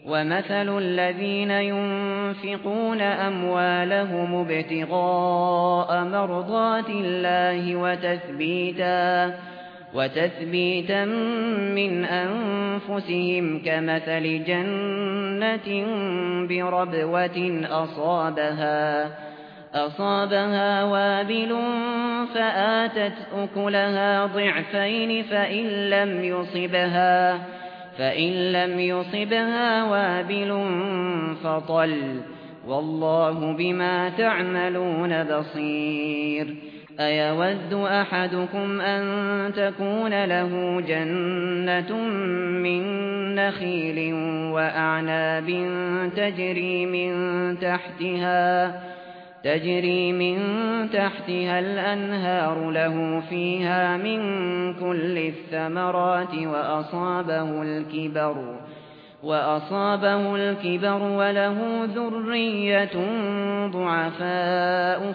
ومثل الذين ينفقون أموالهم ابتغاء مرضات الله وتثبيتا من أنفسهم كمثل جنة بربوة أصابها وابل فآتت أكلها ضعفين فإن لم يصبها وابل فطل والله بما تعملون بصير أيود أحدكم أن تكون له جنة من نخيل وأعناب تجري من تحتها الأنهار له فيها من كل الثمرات وأصابه الكبر وله ذرية ضعفاء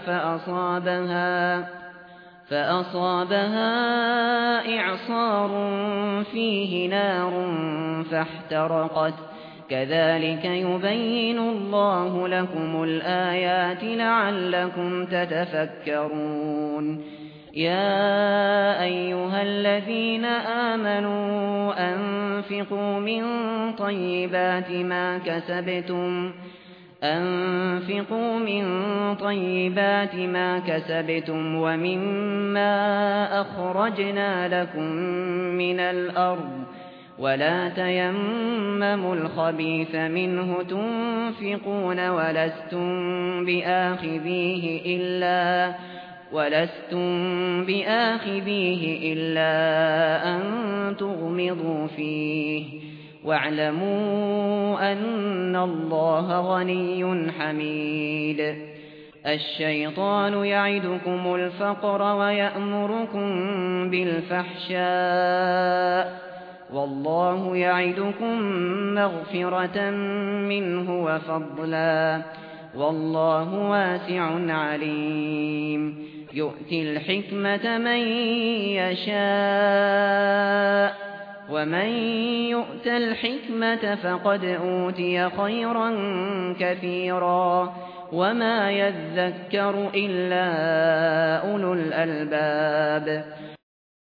فأصابها إعصار فيه نار فاحترقت كذلك يبين الله لكم الآيات لعلكم تتفكرون يا أيها الذين آمنوا أنفقوا من طيبات ما كسبتم ومما أخرجنا لكم من الأرض ولا تيمموا الخبيث منه تنفقون ولستم بآخذيه إلا أن تغمضوا فيه واعلموا أن الله غني حميد الشيطان يعدكم الفقر ويأمركم بالفحشاء والله يعدكم مغفرة منه وفضلا والله واسع عليم يؤتي الحكمة من يشاء ومن يؤت الحكمة فقد أوتي خيرا كثيرا وما يذكر إلا أولو الألباب